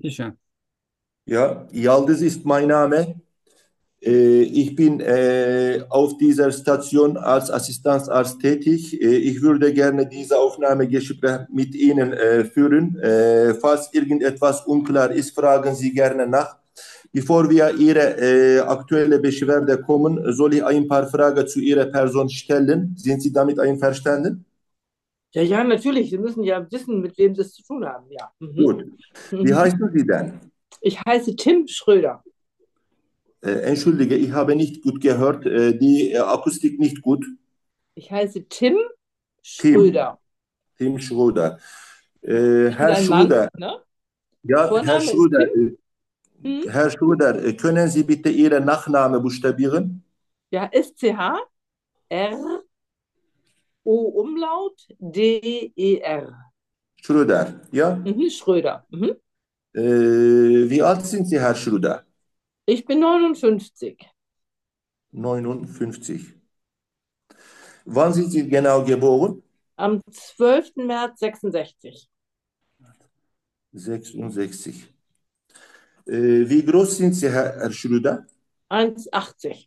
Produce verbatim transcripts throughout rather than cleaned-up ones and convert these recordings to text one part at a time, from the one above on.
Sicher. Ja, Yaldız ist mein Name. Äh, ich bin äh, auf dieser Station als Assistenzarzt tätig. Äh, ich würde gerne diese Aufnahmegespräch mit Ihnen äh, führen. Äh, falls irgendetwas unklar ist, fragen Sie gerne nach. Bevor wir Ihre äh, aktuelle Beschwerde kommen, soll ich ein paar Fragen zu Ihrer Person stellen. Sind Sie damit einverstanden? Ja, ja, natürlich. Sie müssen ja wissen, mit wem Sie es zu tun haben. Ja. Mhm. Gut. Wie Mhm. heißen Sie denn? Ich heiße Tim Schröder. Äh, entschuldige, ich habe nicht gut gehört. Äh, die äh, Akustik nicht gut. Ich heiße Tim Tim, Schröder. Tim Schröder. Äh, Ich bin Herr ein Mann, Schröder, ne? ja, Herr Vorname ist Schröder, Tim. äh, Mhm. Herr Schröder, äh, können Sie bitte Ihren Nachnamen buchstabieren? Ja, S C H R O Umlaut D E R. Schröder, ja? Mhm, Schröder. Mhm. Äh, wie alt sind Sie, Herr Schröder? Ich bin neunundfünfzig. neunundfünfzig. Wann sind Sie genau geboren? Am zwölften März sechsundsechzig. sechsundsechzig. Äh, wie groß sind Sie, Herr, Herr Schröder? eins Komma achtzig.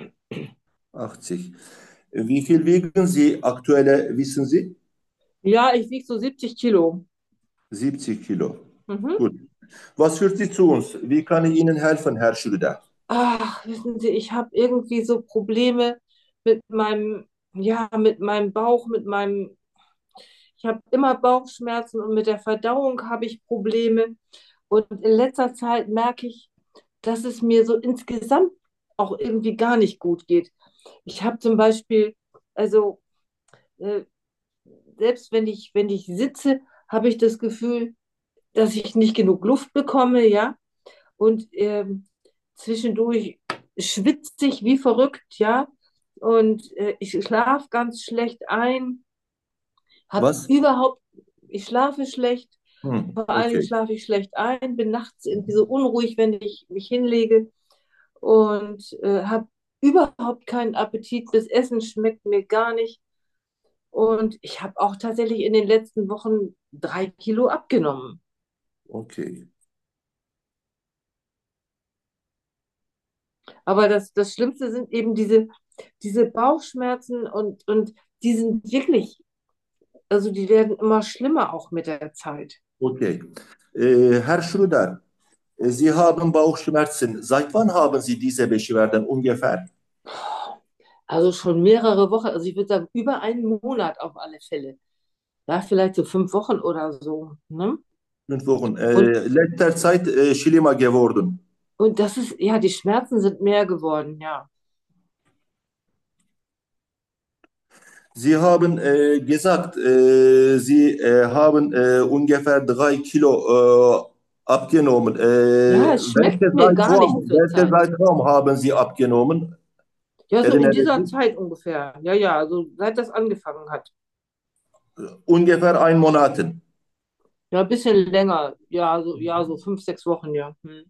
achtzig. Wie viel wiegen Sie aktuell, wissen Sie? Ja, ich wiege so siebzig Kilo. siebzig Kilo. Mhm. Gut. Was führt Sie zu uns? Wie kann ich Ihnen helfen, Herr Schröder? Ach, wissen Sie, ich habe irgendwie so Probleme mit meinem, ja, mit meinem Bauch, mit meinem, ich habe immer Bauchschmerzen und mit der Verdauung habe ich Probleme. Und in letzter Zeit merke ich, dass es mir so insgesamt auch irgendwie gar nicht gut geht. Ich habe zum Beispiel, also äh, selbst wenn ich, wenn ich sitze, habe ich das Gefühl, dass ich nicht genug Luft bekomme, ja. Und ähm, zwischendurch schwitze ich wie verrückt, ja. Und äh, ich schlafe ganz schlecht ein, habe Was? überhaupt, ich schlafe schlecht, Hm, vor allen Dingen okay. schlafe ich schlecht ein, bin nachts irgendwie so unruhig, wenn ich mich hinlege und äh, habe überhaupt keinen Appetit. Das Essen schmeckt mir gar nicht. Und ich habe auch tatsächlich in den letzten Wochen drei Kilo abgenommen. Okay. Aber das, das Schlimmste sind eben diese, diese Bauchschmerzen und, und die sind wirklich, also die werden immer schlimmer auch mit der Zeit. Okay. Äh, Herr Schröder, äh, Sie haben Bauchschmerzen. Seit wann haben Sie diese Beschwerden ungefähr? Also schon mehrere Wochen, also ich würde sagen über einen Monat auf alle Fälle. Ja, vielleicht so fünf Wochen oder so. Ne? Fünf Wochen. Und, Äh, letzter Zeit äh, schlimmer geworden. und das ist, ja, die Schmerzen sind mehr geworden, ja. Sie haben äh, gesagt, äh, Sie äh, haben äh, ungefähr drei Kilo äh, abgenommen. Ja, Äh, es welche schmeckt mir gar nicht Zeitraum, welche zurzeit. Zeitraum haben Sie abgenommen? Ja, so in Erinnern Sie dieser sich? Zeit ungefähr. Ja, ja, also seit das angefangen hat. Ungefähr ein Monat. Ja, ein bisschen länger. Ja, so, ja, so fünf, sechs Wochen, ja. Hm.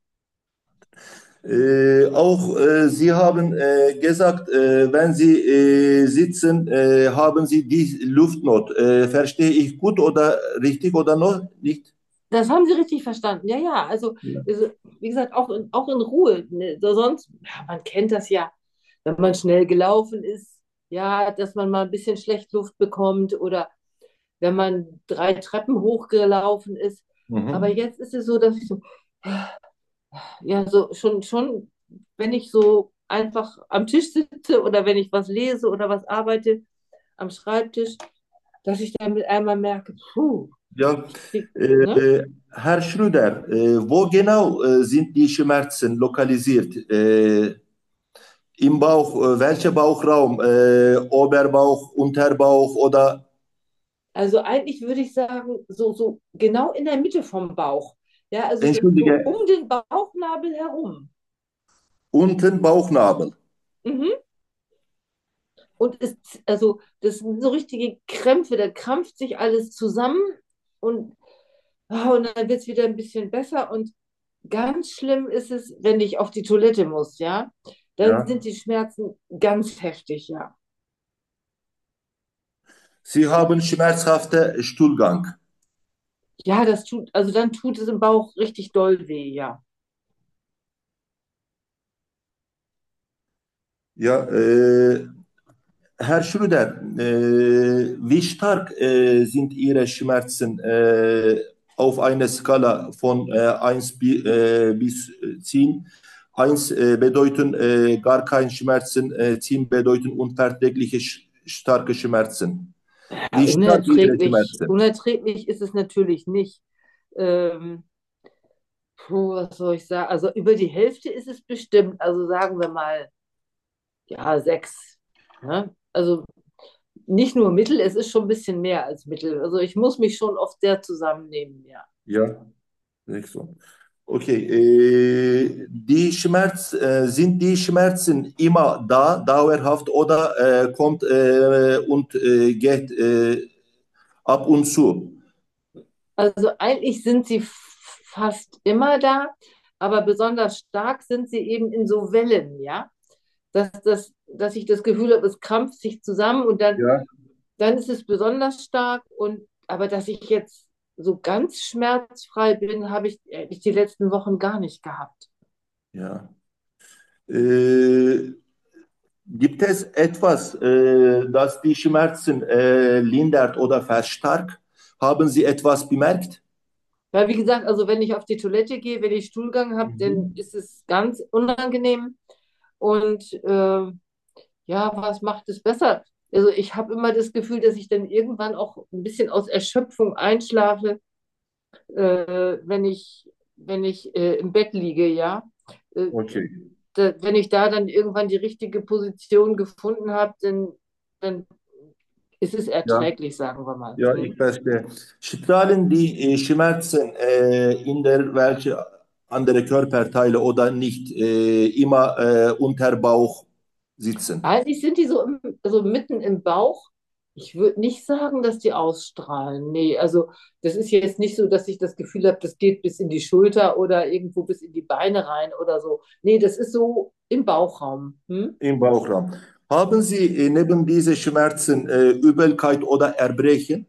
Äh, auch äh, Sie haben äh, gesagt, äh, wenn Sie äh, sitzen, äh, haben Sie die Luftnot. Äh, verstehe ich gut oder richtig oder noch nicht? Das haben Sie richtig verstanden. Ja, ja, also, Ja. also wie gesagt, auch in, auch in Ruhe. Ne? So sonst, ja, man kennt das ja, wenn man schnell gelaufen ist, ja, dass man mal ein bisschen schlecht Luft bekommt oder wenn man drei Treppen hochgelaufen ist. Aber Mhm. jetzt ist es so, dass ich so, ja, so schon, schon, wenn ich so einfach am Tisch sitze oder wenn ich was lese oder was arbeite am Schreibtisch, dass ich dann mit einmal merke, puh, Ja, ich krieg, ne? äh, Herr Schröder, äh, wo genau äh, sind die Schmerzen lokalisiert? Äh, im Bauch, äh, welcher Bauchraum? Äh, Oberbauch, Unterbauch oder Also eigentlich würde ich sagen, so, so genau in der Mitte vom Bauch. Ja, also so, so entschuldige, um den Bauchnabel herum. unten Bauchnabel? Mhm. Und es, also das sind so richtige Krämpfe, da krampft sich alles zusammen und, ah, und dann wird es wieder ein bisschen besser. Und ganz schlimm ist es, wenn ich auf die Toilette muss, ja. Dann Ja. sind die Schmerzen ganz heftig, ja. Sie haben schmerzhafte Stuhlgang. Ja, das tut, also dann tut es im Bauch richtig doll weh, ja. Ja, äh, Herr Schröder, äh, wie stark äh, sind Ihre Schmerzen äh, auf einer Skala von äh, eins bi, äh, bis zehn? eins äh, bedeuten äh, gar keine Schmerzen, äh, zehn bedeuten unverträgliche sch starke Schmerzen. Ja, Wie stark Ihre unerträglich, Schmerzen? unerträglich ist es natürlich nicht. Ähm, puh, was soll ich sagen? Also über die Hälfte ist es bestimmt. Also sagen wir mal, ja, sechs. Ne? Also nicht nur Mittel, es ist schon ein bisschen mehr als Mittel. Also ich muss mich schon oft sehr zusammennehmen, ja. Ja, sechs. Okay, äh, die Schmerz, äh, sind die Schmerzen immer da, dauerhaft oder äh, kommt äh, und äh, geht äh, ab und zu? Also eigentlich sind sie f- fast immer da, aber besonders stark sind sie eben in so Wellen, ja. Dass, dass, dass ich das Gefühl habe, es krampft sich zusammen und dann, Ja, dann ist es besonders stark. Und aber dass ich jetzt so ganz schmerzfrei bin, habe ich ehrlich die letzten Wochen gar nicht gehabt. ja. Äh, gibt es etwas, äh, das die Schmerzen äh, lindert oder verstärkt? Haben Sie etwas bemerkt? Weil, wie gesagt, also wenn ich auf die Toilette gehe, wenn ich Stuhlgang habe, dann Mhm. ist es ganz unangenehm. Und äh, ja, was macht es besser? Also ich habe immer das Gefühl, dass ich dann irgendwann auch ein bisschen aus Erschöpfung einschlafe, äh, wenn ich, wenn ich äh, im Bett liege, ja. Äh, Okay. da, wenn ich da dann irgendwann die richtige Position gefunden habe, dann, dann ist es Ja. erträglich, sagen wir mal. Ja, ich Hm. verstehe. Strahlen die äh, Schmerzen äh, in der welche andere Körperteile oder nicht äh, immer äh, unter Bauch sitzen? Eigentlich sind die so, im, so mitten im Bauch. Ich würde nicht sagen, dass die ausstrahlen. Nee, also das ist jetzt nicht so, dass ich das Gefühl habe, das geht bis in die Schulter oder irgendwo bis in die Beine rein oder so. Nee, das ist so im Bauchraum. Hm? Im Bauchraum. Haben Sie äh, neben diesen Schmerzen äh, Übelkeit oder Erbrechen?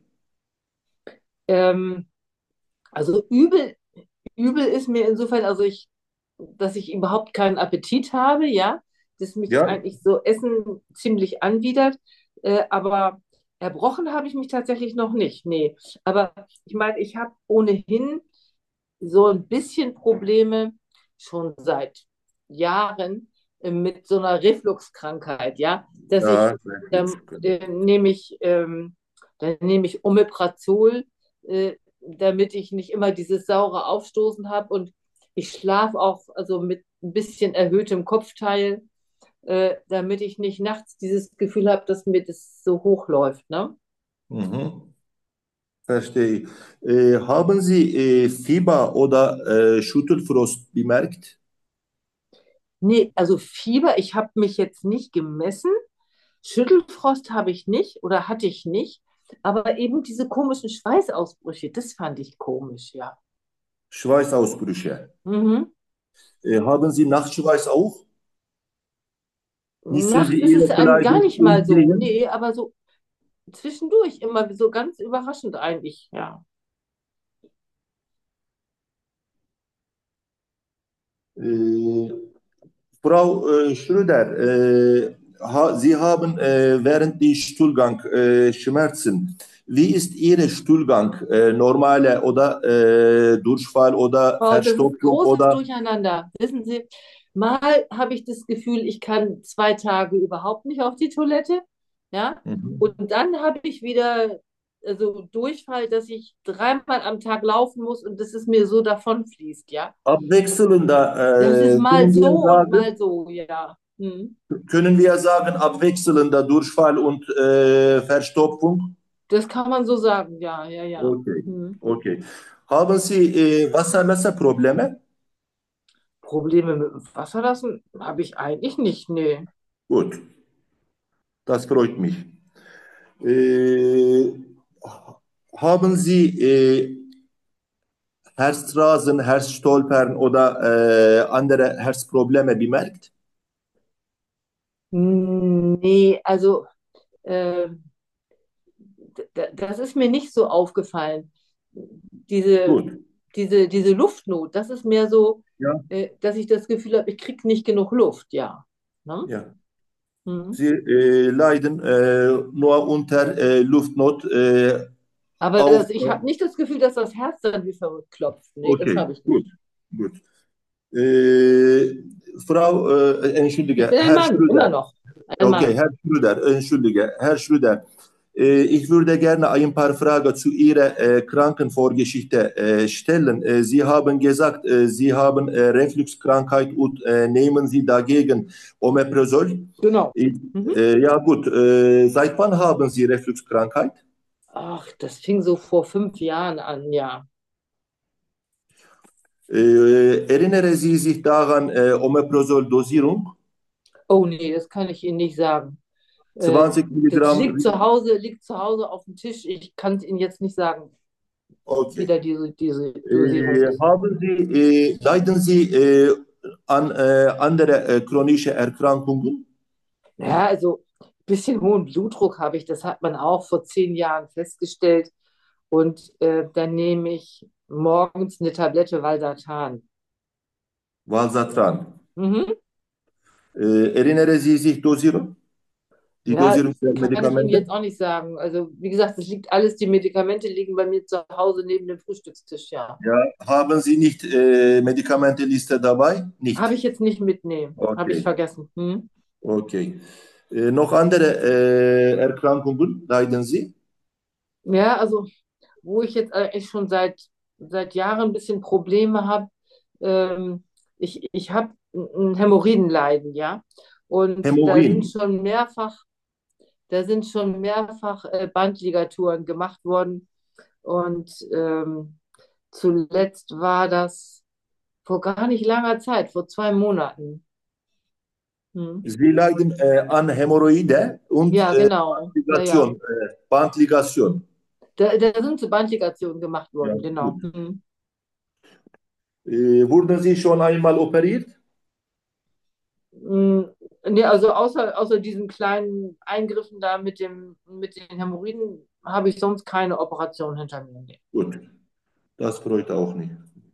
Ähm, also übel, übel ist mir insofern, also ich, dass ich überhaupt keinen Appetit habe, ja, dass mich Ja. eigentlich so Essen ziemlich anwidert, äh, aber erbrochen habe ich mich tatsächlich noch nicht, nee. Aber ich meine, ich habe ohnehin so ein bisschen Probleme schon seit Jahren äh, mit so einer Refluxkrankheit, ja, dass Ja, ich, dann äh, nehme ich, ähm, dann nehme ich Omeprazol, äh, damit ich nicht immer dieses saure Aufstoßen habe und ich schlafe auch also mit ein bisschen erhöhtem Kopfteil, äh, damit ich nicht nachts dieses Gefühl habe, dass mir das so hochläuft, ne? mhm, verstehe ich. Äh, haben Sie äh, Fieber oder äh, Schüttelfrost bemerkt? Nee, also Fieber, ich habe mich jetzt nicht gemessen. Schüttelfrost habe ich nicht oder hatte ich nicht. Aber eben diese komischen Schweißausbrüche, das fand ich komisch, ja. Schweißausbrüche. Mhm. Äh, haben Sie Nachtschweiß auch? Müssen Sie Nachts ist es Ihre einem gar Kleidung nicht mal so. umziehen? Nee, aber so zwischendurch immer so ganz überraschend eigentlich, ja. Äh, Frau äh, Schröder, äh, ha, Sie haben äh, während des Stuhlgang äh, Schmerzen. Wie ist Ihr Stuhlgang? Äh, normale oder äh, Durchfall oder Oh, das ist Verstopfung großes oder? Durcheinander. Wissen Sie, mal habe ich das Gefühl, ich kann zwei Tage überhaupt nicht auf die Toilette, ja. Und Mhm. dann habe ich wieder also Durchfall, dass ich dreimal am Tag laufen muss und dass es mir so davonfließt, ja. Abwechselnder, Das ist äh, mal können so wir und sagen, mal so, ja. Hm. können wir sagen, abwechselnder Durchfall und äh, Verstopfung? Das kann man so sagen, ja, ja, ja. Okay, Hm. okay. Haben Sie äh, Wasserlasserprobleme? Probleme mit dem Wasserlassen habe ich eigentlich nicht, nee. Gut, das freut mich. Äh, haben Sie äh, Herzrasen, Herzstolpern oder äh, andere Herzprobleme bemerkt? Nee, also äh, d- das ist mir nicht so aufgefallen. diese, Gut. diese, diese Luftnot, das ist mehr so, Ja, äh, dass ich das Gefühl habe, ich kriege nicht genug Luft, ja. Ne? ja. Mhm. Sie äh, leiden äh, nur unter äh, Luftnot äh, Aber auf. das, ich habe nicht das Gefühl, dass das Herz dann wie verrückt klopft. Nee, das Okay, habe ich gut, nicht. gut. Äh, Frau, äh, Ich entschuldige, bin ein Herr Mann, immer Schröder. noch. Ein Okay, Mann. Herr Schröder, entschuldige, Herr Schröder. Äh, ich würde gerne ein paar Fragen zu Ihrer äh, Krankenvorgeschichte äh, stellen. Äh, Sie haben gesagt, äh, Sie haben äh, Refluxkrankheit und äh, nehmen Sie dagegen Omeprazol. Genau. Ich, Mhm. äh, ja gut, äh, seit wann haben Sie Refluxkrankheit? Ach, das fing so vor fünf Jahren an, ja. Äh, erinnere Sie sich daran, äh, Omeprazol-Dosierung? Oh nee, das kann ich Ihnen nicht sagen. Äh, zwanzig das Milligramm. liegt zu Hause, liegt zu Hause auf dem Tisch. Ich kann es Ihnen jetzt nicht sagen, wie Okay. da diese, diese Dosierung Äh, ist. haben Sie, äh, leiden Sie äh, an äh, andere äh, chronische Erkrankungen? Ja, also ein bisschen hohen Blutdruck habe ich. Das hat man auch vor zehn Jahren festgestellt. Und äh, dann nehme ich morgens eine Tablette Valsartan. Valsartan. Mhm. Äh, erinnere Sie sich Dosierung? Die Ja, Dosierung der kann ich Ihnen Medikamente? jetzt auch nicht sagen. Also, wie gesagt, es liegt alles, die Medikamente liegen bei mir zu Hause neben dem Frühstückstisch, ja. Ja. Haben Sie nicht äh, Medikamentenliste dabei? Habe Nicht. ich jetzt nicht mitnehmen. Habe ich Okay, vergessen. Hm? okay. Äh, noch andere äh, Erkrankungen leiden Sie? Ja, also, wo ich jetzt eigentlich schon seit, seit Jahren ein bisschen Probleme habe, ähm, ich, ich habe ein Hämorrhoidenleiden, ja. Und da sind Hämorrhoiden. schon mehrfach, da sind schon mehrfach äh, Bandligaturen gemacht worden. Und ähm, zuletzt war das vor gar nicht langer Zeit, vor zwei Monaten. Hm. Sie leiden äh, an Hämorrhoide und Ja, äh, genau. Ja, ja. Bandligation. Äh, Bandligation. Da, da sind so Bandligationen gemacht Ja, worden, gut. genau. Hm. Äh, wurden Sie schon einmal operiert? Hm, nee, also außer, außer diesen kleinen Eingriffen da mit dem, mit den Hämorrhoiden habe ich sonst keine Operation hinter mir. Nee. Gut, das freut auch nicht.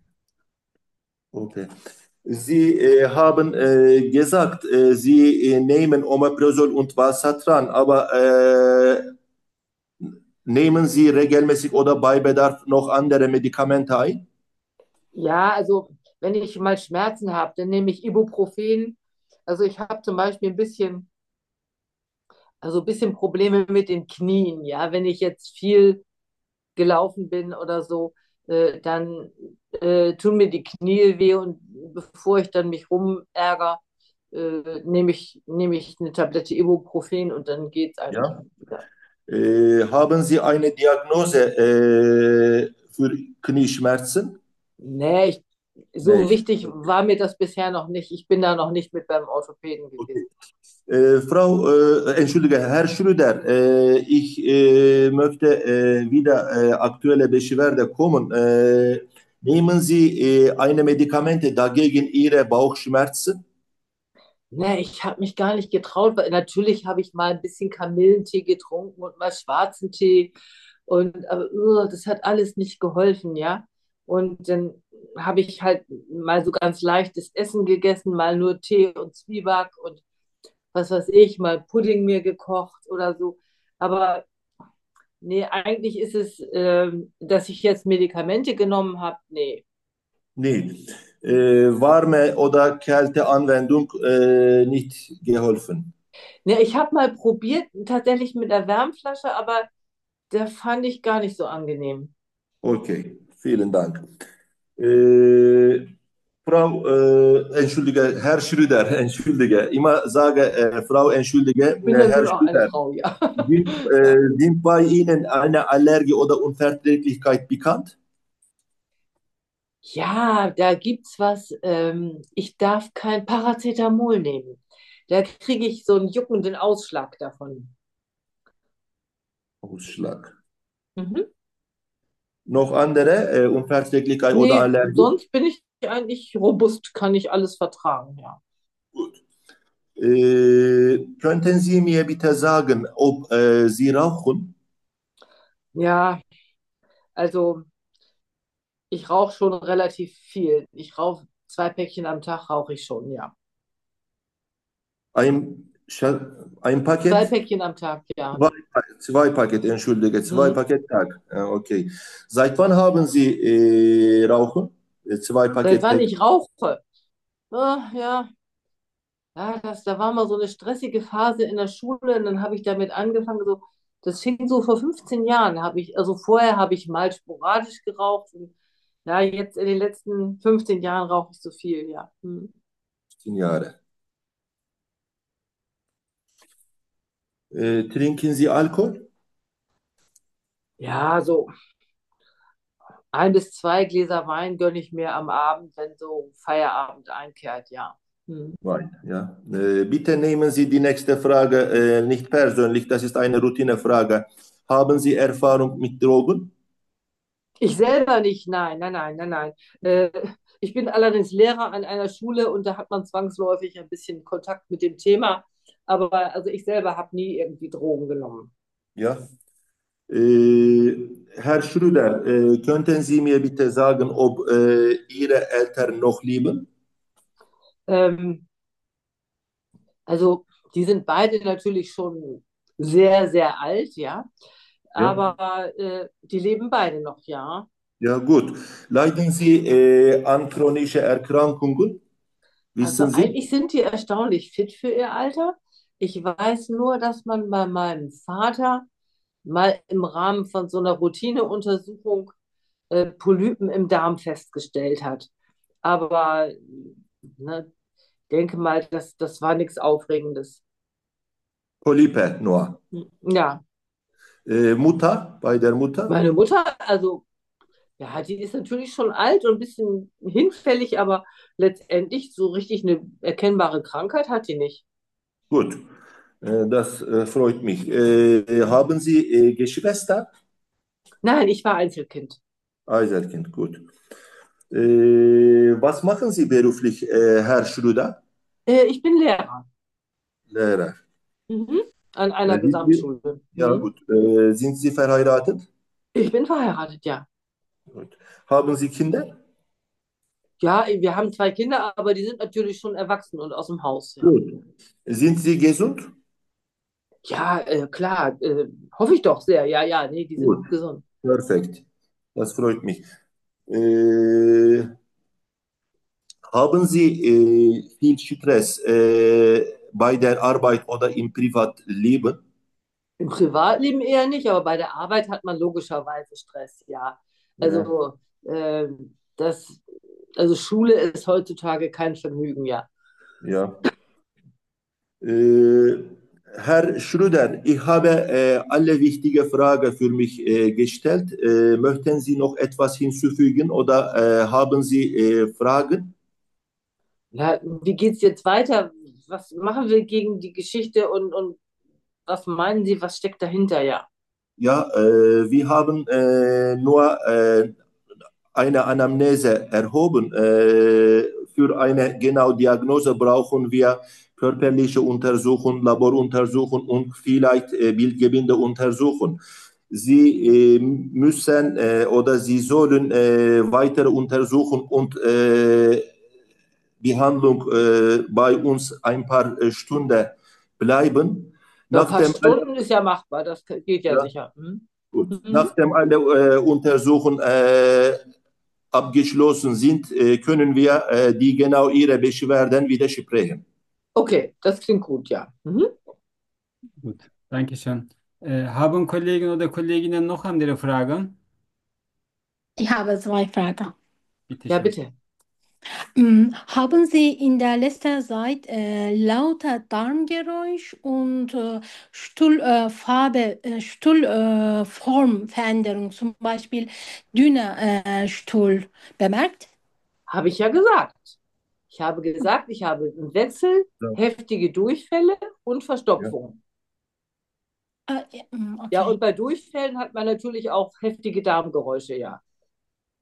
Okay. Sie äh, haben äh, gesagt, äh, Sie äh, nehmen Omeprazol und Valsartan, aber äh, nehmen Sie regelmäßig oder bei Bedarf noch andere Medikamente ein? Ja, also wenn ich mal Schmerzen habe, dann nehme ich Ibuprofen. Also ich habe zum Beispiel ein bisschen, also ein bisschen Probleme mit den Knien. Ja, wenn ich jetzt viel gelaufen bin oder so, äh, dann äh, tun mir die Knie weh und bevor ich dann mich rumärgere, äh, nehme ich, nehme ich eine Tablette Ibuprofen und dann geht es eigentlich Ja. wieder. Äh, haben Sie eine Diagnose äh, für Knieschmerzen? Nee, ich, so Nicht. wichtig war mir das bisher noch nicht. Ich bin da noch nicht mit beim Orthopäden Okay. gewesen. Äh, Frau, äh, entschuldige, Herr Schröder, äh, ich äh, möchte äh, wieder äh, aktuelle Beschwerde kommen. Äh, nehmen Sie äh, eine Medikamente dagegen Ihre Bauchschmerzen? Nee, ich habe mich gar nicht getraut, weil natürlich habe ich mal ein bisschen Kamillentee getrunken und mal schwarzen Tee. Und aber uh, das hat alles nicht geholfen, ja. Und dann habe ich halt mal so ganz leichtes Essen gegessen, mal nur Tee und Zwieback und was weiß ich, mal Pudding mir gekocht oder so. Aber nee, eigentlich ist es, ähm, dass ich jetzt Medikamente genommen habe. Nee. Nee. Äh, warme oder Kälteanwendung äh, nicht geholfen. Nee, ich habe mal probiert, tatsächlich mit der Wärmflasche, aber der fand ich gar nicht so angenehm. Okay, vielen Dank. Äh, Frau, äh, entschuldige, Herr Schröder, entschuldige, immer sage äh, Frau, entschuldige, Ich bin äh, ja Herr nun auch eine Schröder, Frau, ja. sind, Ja, äh, sind bei Ihnen eine Allergie oder Unverträglichkeit bekannt? ja, da gibt's was. Ähm, ich darf kein Paracetamol nehmen. Da kriege ich so einen juckenden Ausschlag davon. Ausschlag. Mhm. Noch andere äh, Unverträglichkeit oder Nee, Allergie? sonst bin ich eigentlich robust, kann ich alles vertragen, ja. Gut. Äh, könnten Sie mir bitte sagen, ob äh, Sie rauchen? Ja, also. Ich rauche schon relativ viel. Ich rauche zwei Päckchen am Tag, rauche ich schon, ja. Ein, Scha- ein Zwei Paket? Päckchen am Tag, ja. Zwei, Pa- zwei Paket, entschuldige, zwei Hm. Paket Tag. Ja, okay. Seit wann haben Sie äh, Rauchen? Äh, Zwei Seit Paket wann Tag. ich rauche? Ah, ja, ja, das, da war mal so eine stressige Phase in der Schule und dann habe ich damit angefangen. So, das fing so vor fünfzehn Jahren, habe ich, also vorher habe ich mal sporadisch geraucht und ja, jetzt in den letzten fünfzehn Jahren rauche ich so viel, ja. Hm. zehn Jahre. Äh, trinken Sie Alkohol? Ja, so ein bis zwei Gläser Wein gönne ich mir am Abend, wenn so Feierabend einkehrt, ja. Hm. Wein, ja. Äh, bitte nehmen Sie die nächste Frage äh, nicht persönlich, das ist eine Routinefrage. Haben Sie Erfahrung mit Drogen? Ich selber nicht, nein, nein, nein, nein, nein. Äh, ich bin allerdings Lehrer an einer Schule und da hat man zwangsläufig ein bisschen Kontakt mit dem Thema. Aber also ich selber habe nie irgendwie Drogen genommen. Ja. Äh, Herr Schröder, äh, könnten Sie mir bitte sagen, ob äh, Ihre Eltern noch leben? Ähm, also die sind beide natürlich schon sehr, sehr alt, ja. Ja. Aber äh, die leben beide noch, ja. Ja, gut. Leiden Sie äh, an chronischen Erkrankungen? Also Wissen Sie? eigentlich sind die erstaunlich fit für ihr Alter. Ich weiß nur, dass man bei meinem Vater mal im Rahmen von so einer Routineuntersuchung äh, Polypen im Darm festgestellt hat. Aber ne, denke mal, das, das war nichts Aufregendes. Polype nur. Ja, Äh, Mutter, bei der Mutter? meine Mutter, also ja, die ist natürlich schon alt und ein bisschen hinfällig, aber letztendlich so richtig eine erkennbare Krankheit hat die nicht. Gut, äh, das äh, freut mich. Äh, haben Sie äh, Geschwister? Nein, ich war Einzelkind. Einzelkind, gut. Äh, was machen Sie beruflich, äh, Herr Schröder? Äh, ich bin Lehrer. Lehrer. Mhm. An Äh, einer sind Sie, Gesamtschule. ja, Mhm. gut. Äh, sind Sie verheiratet? Ich bin verheiratet, ja. Gut. Haben Sie Kinder? Ja, wir haben zwei Kinder, aber die sind natürlich schon erwachsen und aus dem Haus, ja. Gut. Sind Sie gesund? Ja, äh, klar, äh, hoffe ich doch sehr. Ja, ja, nee, die sind Gut. gesund. Perfekt. Das freut mich. Äh, haben Sie äh, viel Stress äh, bei der Arbeit oder im Privatleben? Im Privatleben eher nicht, aber bei der Arbeit hat man logischerweise Stress, ja. Ja, Also, äh, das, also Schule ist heutzutage kein Vergnügen, ja. ja. Äh, Herr Schröder, ich habe äh, alle wichtigen Fragen für mich äh, gestellt. Äh, möchten Sie noch etwas hinzufügen oder äh, haben Sie äh, Fragen? Ja, wie geht's jetzt weiter? Was machen wir gegen die Geschichte und, und was meinen Sie, was steckt dahinter, ja? Ja, äh, wir haben äh, nur äh, eine Anamnese erhoben. Äh, für eine genaue Diagnose brauchen wir körperliche Untersuchungen, Laboruntersuchungen und vielleicht äh, Bildgebindeuntersuchungen. Sie äh, müssen äh, oder Sie sollen äh, weitere Untersuchungen und äh, Behandlung äh, bei uns ein paar äh, Stunden bleiben. Ja, ein paar Nachdem alle, Stunden ist ja machbar, das geht ja ja, sicher. Hm? gut, Mhm. nachdem alle äh, Untersuchungen äh, abgeschlossen sind, äh, können wir äh, die genau Ihre Beschwerden widersprechen. Okay, das klingt gut, ja. Mhm. Gut, danke schön. Äh, haben Kollegen oder Kolleginnen noch andere Fragen? Ich habe zwei Fragen. Bitte Ja, schön. bitte. Mm, Haben Sie in der letzten Zeit äh, lauter Darmgeräusch und äh, Stuhlfarbe, äh, Stuhlformveränderung, zum Beispiel dünner äh, Stuhl, bemerkt? Habe ich ja gesagt. Ich habe gesagt, ich habe einen Wechsel, Ja, heftige Durchfälle und ja. Verstopfung. Ah, ja, mm, Ja, okay. und bei Durchfällen hat man natürlich auch heftige Darmgeräusche, ja.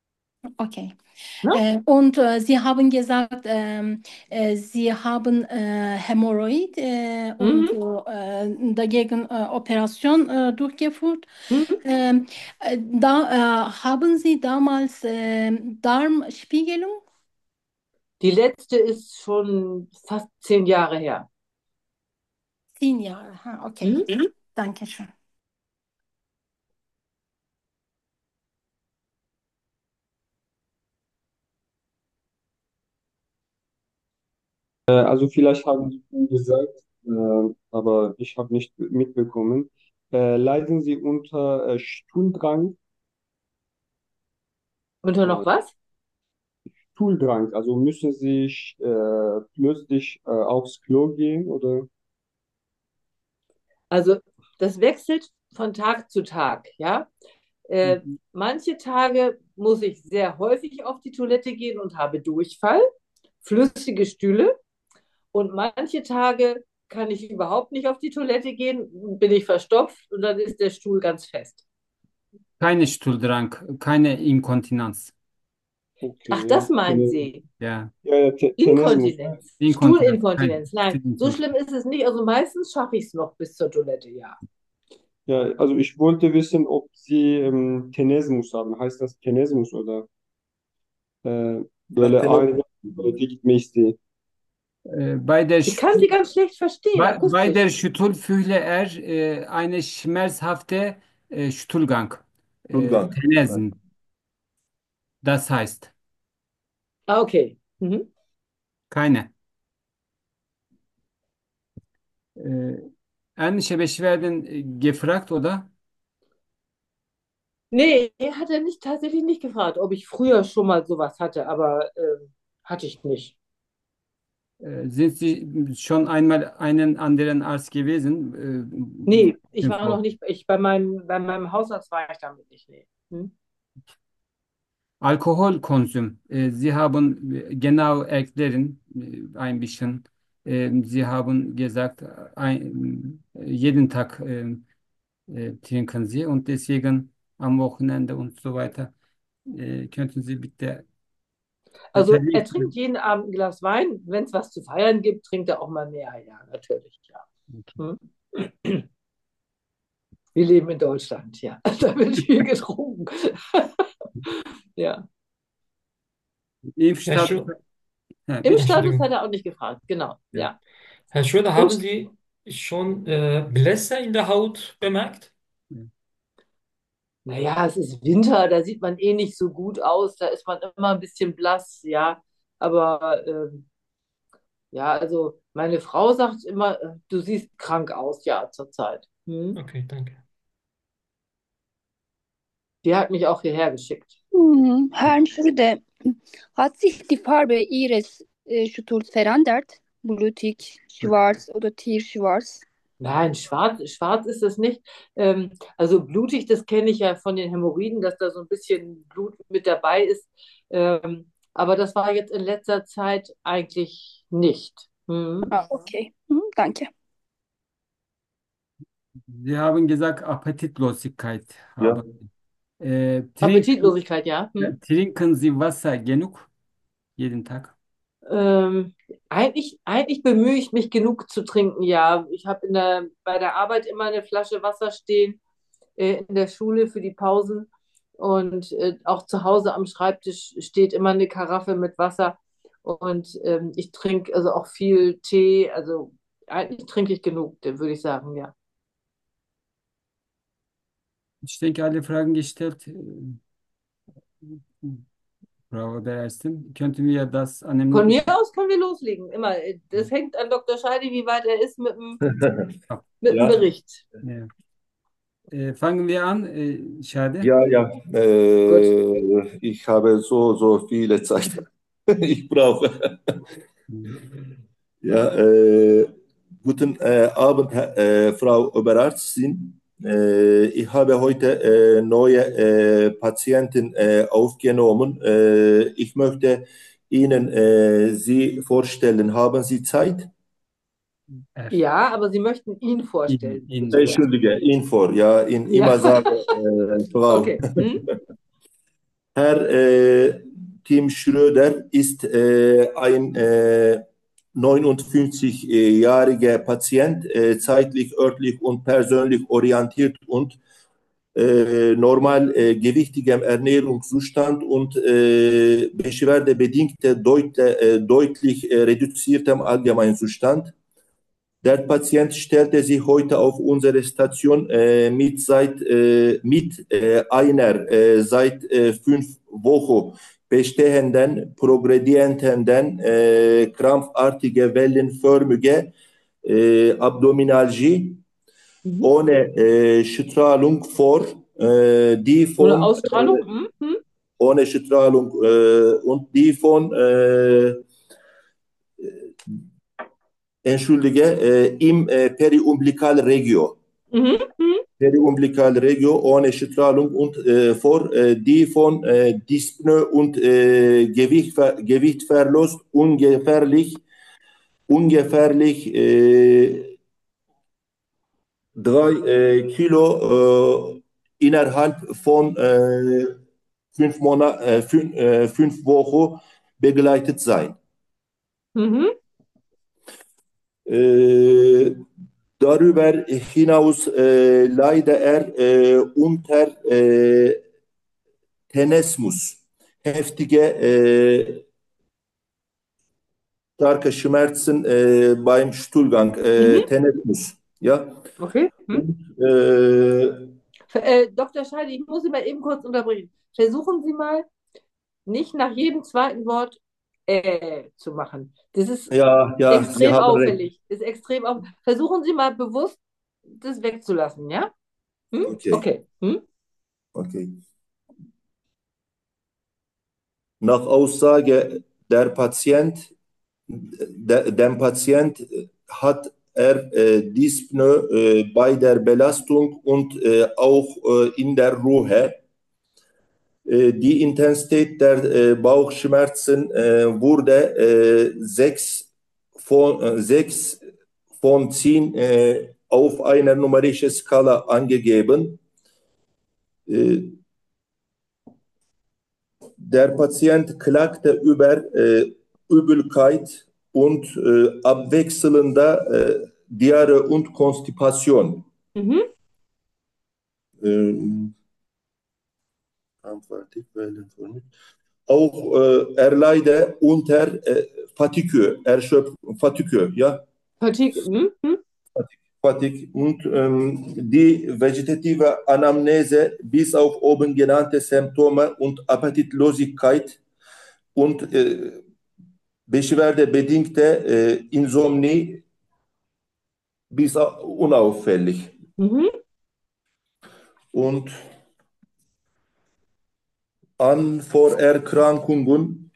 Okay. Ne? Äh, und äh, Sie haben gesagt, ähm, äh, Sie haben äh, Hämorrhoid äh, und Mhm. äh, dagegen äh, Operation äh, durchgeführt. Mhm. Ähm, äh, da äh, haben Sie damals äh, Darmspiegelung? Die letzte ist schon fast zehn Jahre her. Zehn Jahre. Ha, okay. Mhm. Mhm. Danke schön. Äh, also vielleicht haben Sie schon gesagt, äh, aber ich habe nicht mitbekommen. Äh, leiden Sie unter äh, Stuhldrang? Unter Äh, noch was? Stuhldrang, also müssen Sie äh, plötzlich äh, aufs Klo gehen oder? Also das wechselt von Tag zu Tag, ja. Äh, Mhm. manche Tage muss ich sehr häufig auf die Toilette gehen und habe Durchfall, flüssige Stühle. Und manche Tage kann ich überhaupt nicht auf die Toilette gehen, bin ich verstopft und dann ist der Stuhl ganz fest. Keine Stuhldrang, keine Inkontinenz. Ach, das Okay. meint Tene- sie. Ja, Ja, ja, Te- Tenesmus. Inkontinenz, Inkontinenz. Kein Stuhlinkontinenz. Nein, so Stuhlinkontinenz. schlimm ist es nicht. Also meistens schaffe ich es noch bis zur Toilette, ja. Ja, also ich wollte wissen, ob Sie ähm, Tenesmus haben. Heißt das Tenesmus oder äh, Ya, böyle tene- ani tuvalete gitme isteği? Äh, bei der, Ich kann sie Stu- ganz schlecht verstehen, bei, bei der akustisch. Stuhlfühle er äh, eine schmerzhafte äh, Stuhlgang. Äh, Stuhlgang. Tenesen, das heißt, Ah, okay. Mhm. keine. Äh, ähnliche Beschwerden äh, gefragt, oder? Nee, hat er nicht tatsächlich nicht gefragt, ob ich früher schon mal sowas hatte, aber ähm, hatte ich nicht. Äh, sind Sie schon einmal einen anderen Arzt gewesen? Nee, Äh, ich war noch nicht, ich bei meinem, bei meinem Hausarzt war ich damit nicht. Nee. Hm? Alkoholkonsum. Äh, Sie haben äh, genau erklären äh, ein bisschen. Äh, Sie haben gesagt, äh, ein, äh, jeden Tag äh, äh, trinken Sie und deswegen am Wochenende und so weiter. Äh, könnten Sie bitte Also er detailliert? trinkt jeden Abend ein Glas Wein. Wenn es was zu feiern gibt, trinkt er auch mal mehr. Ja, natürlich, ja. Hm? Wir leben in Deutschland, ja. Da wird viel getrunken. Ja. Herr Impfstatus. Schu Ha, bitte. Impfstatus hat Entschuldigung. er auch nicht gefragt, genau, Ja. ja. Herr Schröder, haben Und Sie schon äh, Blässe in der Haut bemerkt? naja, es ist Winter, da sieht man eh nicht so gut aus, da ist man immer ein bisschen blass, ja. Aber ähm, ja, also meine Frau sagt immer, äh, du siehst krank aus, ja, zurzeit. Hm? Okay, danke. Die hat mich auch hierher geschickt. Hm, Herr Schröder, hat sich die Farbe Ihres äh, Stuhls verändert? Blutig, schwarz oder tiefschwarz? Nein, schwarz, schwarz ist es nicht. Ähm, also blutig, das kenne ich ja von den Hämorrhoiden, dass da so ein bisschen Blut mit dabei ist. Ähm, aber das war jetzt in letzter Zeit eigentlich nicht. Hm? Ah, okay. Hm, danke. Sie haben gesagt, Appetitlosigkeit Ya, haben. Äh, trinken, Appetitlosigkeit, ja. ja, Hm? trinken Sie Wasser genug jeden Tag? Ähm, eigentlich, eigentlich bemühe ich mich genug zu trinken, ja. Ich habe in der, bei der Arbeit immer eine Flasche Wasser stehen, äh, in der Schule für die Pausen. Und äh, auch zu Hause am Schreibtisch steht immer eine Karaffe mit Wasser. Und ähm, ich trinke also auch viel Tee. Also eigentlich trinke ich genug, würde ich sagen, ja. Ich denke, alle Fragen gestellt. Äh, Frau Oberärztin, könnten wir das Von annehmen? mir aus können wir loslegen. Immer. Das hängt an Doktor Scheidi, wie weit er ist mit dem, mit dem ya, Bericht. Ja. Äh, fangen wir an, äh, Schade. ya, ya. Gut. Äh, ich habe so, so viele Zeit. Ich brauche. Ja, äh, guten äh, Abend, Herr- äh, Frau Oberärztin. Äh, ich habe heute äh, neue äh, Patienten äh, aufgenommen. Äh, ich möchte Ihnen äh, sie vorstellen. Haben Sie Zeit? Er. Ja, aber Sie möchten ihn In, vorstellen, in, bitte, ja. Entschuldige, ihn vor. Ja, in, Ja, immer sage äh, Frau. okay. Hm? Herr äh, Tim Schröder ist äh, ein äh, neunundfünfzigjähriger Patient, äh, zeitlich, örtlich und persönlich orientiert und äh, normal äh, gewichtigem Ernährungszustand und äh, beschwerdebedingte deut äh, deutlich äh, reduziertem Allgemeinzustand. Der Patient stellte sich heute auf unsere Station äh, mit, seit, äh, mit äh, einer äh, seit äh, fünf Wochen bestehenden, progredientenden, äh, krampfartige, wellenförmige äh, Abdominalgie Mhm. ohne äh, Strahlung vor, äh, die Ohne von Ausstrahlung? äh, Mhm. Mhm. ohne Strahlung äh, und die von äh, entschuldige, äh, im äh, Periumbilikalregio. Mhm. Mhm. Periumbilikalregio ohne Strahlung und äh, vor äh, die von äh, Dyspnoe und äh, Gewicht, Gewichtverlust ungefährlich, ungefährlich äh, drei äh, Kilo äh, innerhalb von äh, fünf Monaten, äh, fünf, äh, fünf Wochen begleitet sein. Mhm. Äh, darüber hinaus äh, leidet er äh, unter äh, Tenesmus, heftige, äh, starke Schmerzen äh, beim Stuhlgang, äh, Mhm. Tenesmus. Ja? Okay. Mhm. Und, äh, Äh, Doktor Scheide, ich muss Sie mal eben kurz unterbrechen. Versuchen Sie mal, nicht nach jedem zweiten Wort äh zu machen. Das ist ja, ja, Sie extrem haben recht. auffällig. Ist extrem auf. Versuchen Sie mal bewusst, das wegzulassen, ja? Hm? Okay, Okay. Hm? okay. Nach Aussage der Patient, de, dem Patient hat er äh, Dyspnoe äh, bei der Belastung und äh, auch äh, in der Ruhe. Äh, die Intensität der äh, Bauchschmerzen äh, wurde äh, sechs von, äh, sechs von zehn äh, auf einer numerischen Skala angegeben. Äh, der Patient klagte über äh, Übelkeit und äh, abwechselnder äh, Diarrhoe und Konstipation. Mhm. Ähm, auch äh, er leidet unter äh, Fatigue, Erschöpfung, Fatigue, ja, Fatigue. Hm? Hm? Fatigue und ähm, die vegetative Anamnese bis auf oben genannte Symptome und Appetitlosigkeit und äh, beschwerdebedingte äh, Insomnie bis unauffällig. Mhm. Und an Vorerkrankungen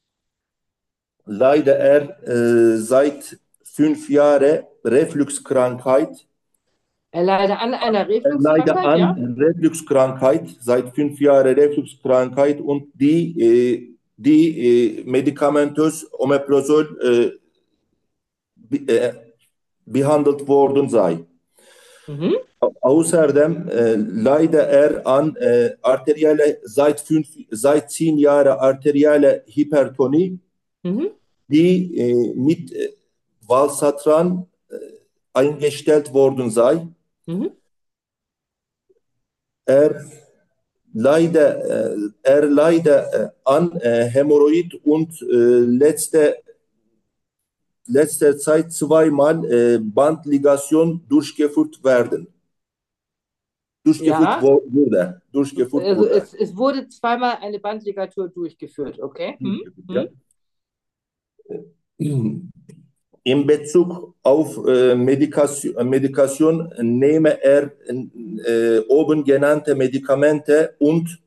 leidet er äh, seit fünf Jahren Refluxkrankheit. Er leidet an einer Er leidet Refluxkrankheit, ja? an Refluxkrankheit, seit fünf Jahren Refluxkrankheit und die, äh, die äh, medikamentös Omeprazol äh, be äh, behandelt worden sei. Mhm. Außerdem äh, leidet er an äh, arterielle, seit, fünf, seit zehn Jahren arterielle Hypertonie, Mhm. die äh, mit äh, Valsartan äh, eingestellt worden sei. Mhm. Er leidet, äh, er leidet äh, an äh, Hämorrhoid und äh, letzte, letzter Zeit zweimal äh, Bandligation durchgeführt werden. Durchgeführt Ja. wo- wurde. Durchgeführt Also wurde. es, es wurde zweimal eine Bandligatur durchgeführt, okay? Hm? Ja. Hm? In Bezug auf äh, Medikation, Medikation nehme er äh, oben genannte Medikamente und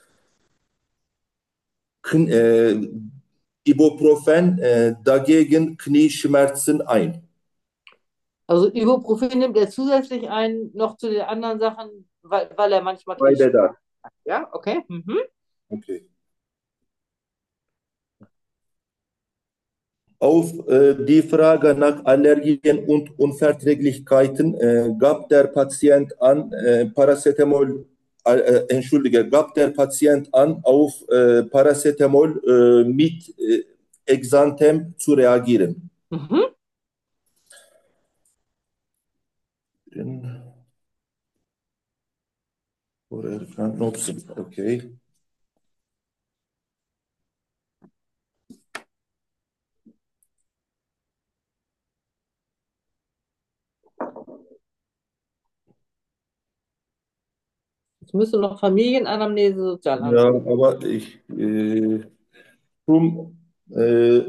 äh, Ibuprofen äh, dagegen Knieschmerzen ein. Also Ibuprofen nimmt er zusätzlich ein, noch zu den anderen Sachen, weil, weil er manchmal Beide Knieschmerzen da. hat. Ja, okay. Mhm. Okay. Auf äh, die Frage nach Allergien und Unverträglichkeiten äh, gab der Patient an, äh, Paracetamol äh, entschuldige, gab der Patient an, auf äh, Paracetamol äh, mit äh, Exantem zu reagieren. Mhm. In, oder Nopsen, okay. Es müsste noch Familienanamnese, Ja, Sozialanamnese. aber ich, äh, zum, äh,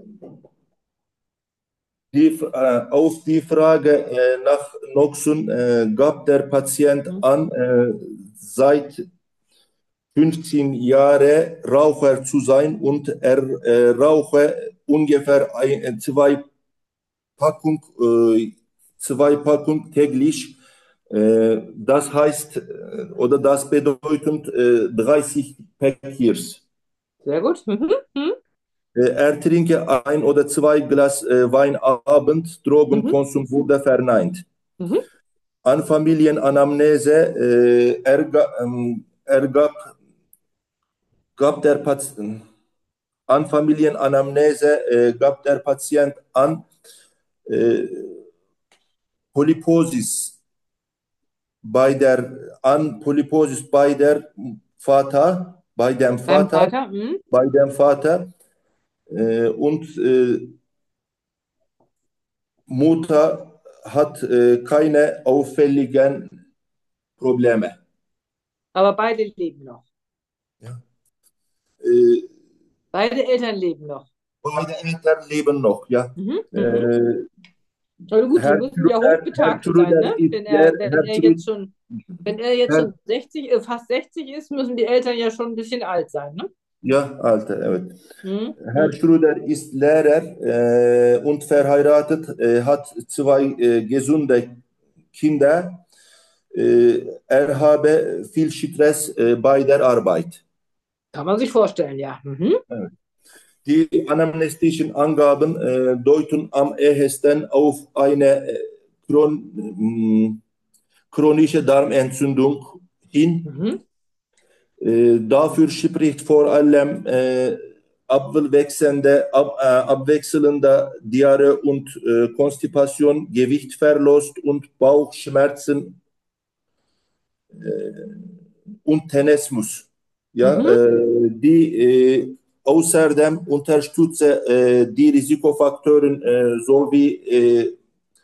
die, äh, auf die Frage äh, nach Noxon äh, gab der Patient Mhm. an, äh, seit fünfzehn Jahren Raucher zu sein und er äh, rauche ungefähr ein, äh, zwei Packung, äh, zwei Packung täglich. Äh, das heißt, äh, oder das bedeutet äh, dreißig Päckchen. Sehr gut. Mhm. Mhm. Äh, Er trinke ein oder zwei Glas äh, Wein abend, Mhm. Drogenkonsum wurde verneint. Mhm. An Familienanamnese, äh, er, ga- ähm, er gab, gab der Patient, an Familienanamnese äh, gab der Patient an, äh, Polyposis bei der, an Polyposis bei der Vater, bei dem Beim Vater, Vater. Mhm. bei dem Vater äh, und äh, Mutter hat äh, keine auffälligen Probleme. Aber beide leben noch. Ja. Äh, Beide Eltern leben noch. beide Eltern leben noch, ja. Mhm. Mhm. Äh, Also gut, die Herr müssen ja Schröder, Herr hochbetagt sein, Schröder ne? ist Wenn der, er, wenn Herr er Schröder, jetzt schon, wenn er jetzt Herr, schon sechzig, äh, fast sechzig ist, müssen die Eltern ja schon ein bisschen alt sein, ne? ja, Alter, evet. Mhm. Herr Schröder ist Lehrer äh, und verheiratet, äh, hat zwei äh, gesunde Kinder. Äh, er habe viel Stress äh, bei der Arbeit. Kann man sich vorstellen, ja. Mhm. Evet. Die anamnestischen Angaben äh, deuten am ehesten auf eine äh, chron mh, chronische Darmentzündung hin. Mhm. Äh, dafür spricht vor allem äh, abwechselnde, ab, äh, abwechselnde Diarrhoe und äh, Konstipation, Gewichtverlust und Bauchschmerzen und Tenesmus. Ja, Mhm. äh, die äh, außerdem unterstütze äh, die Risikofaktoren äh, sowie äh,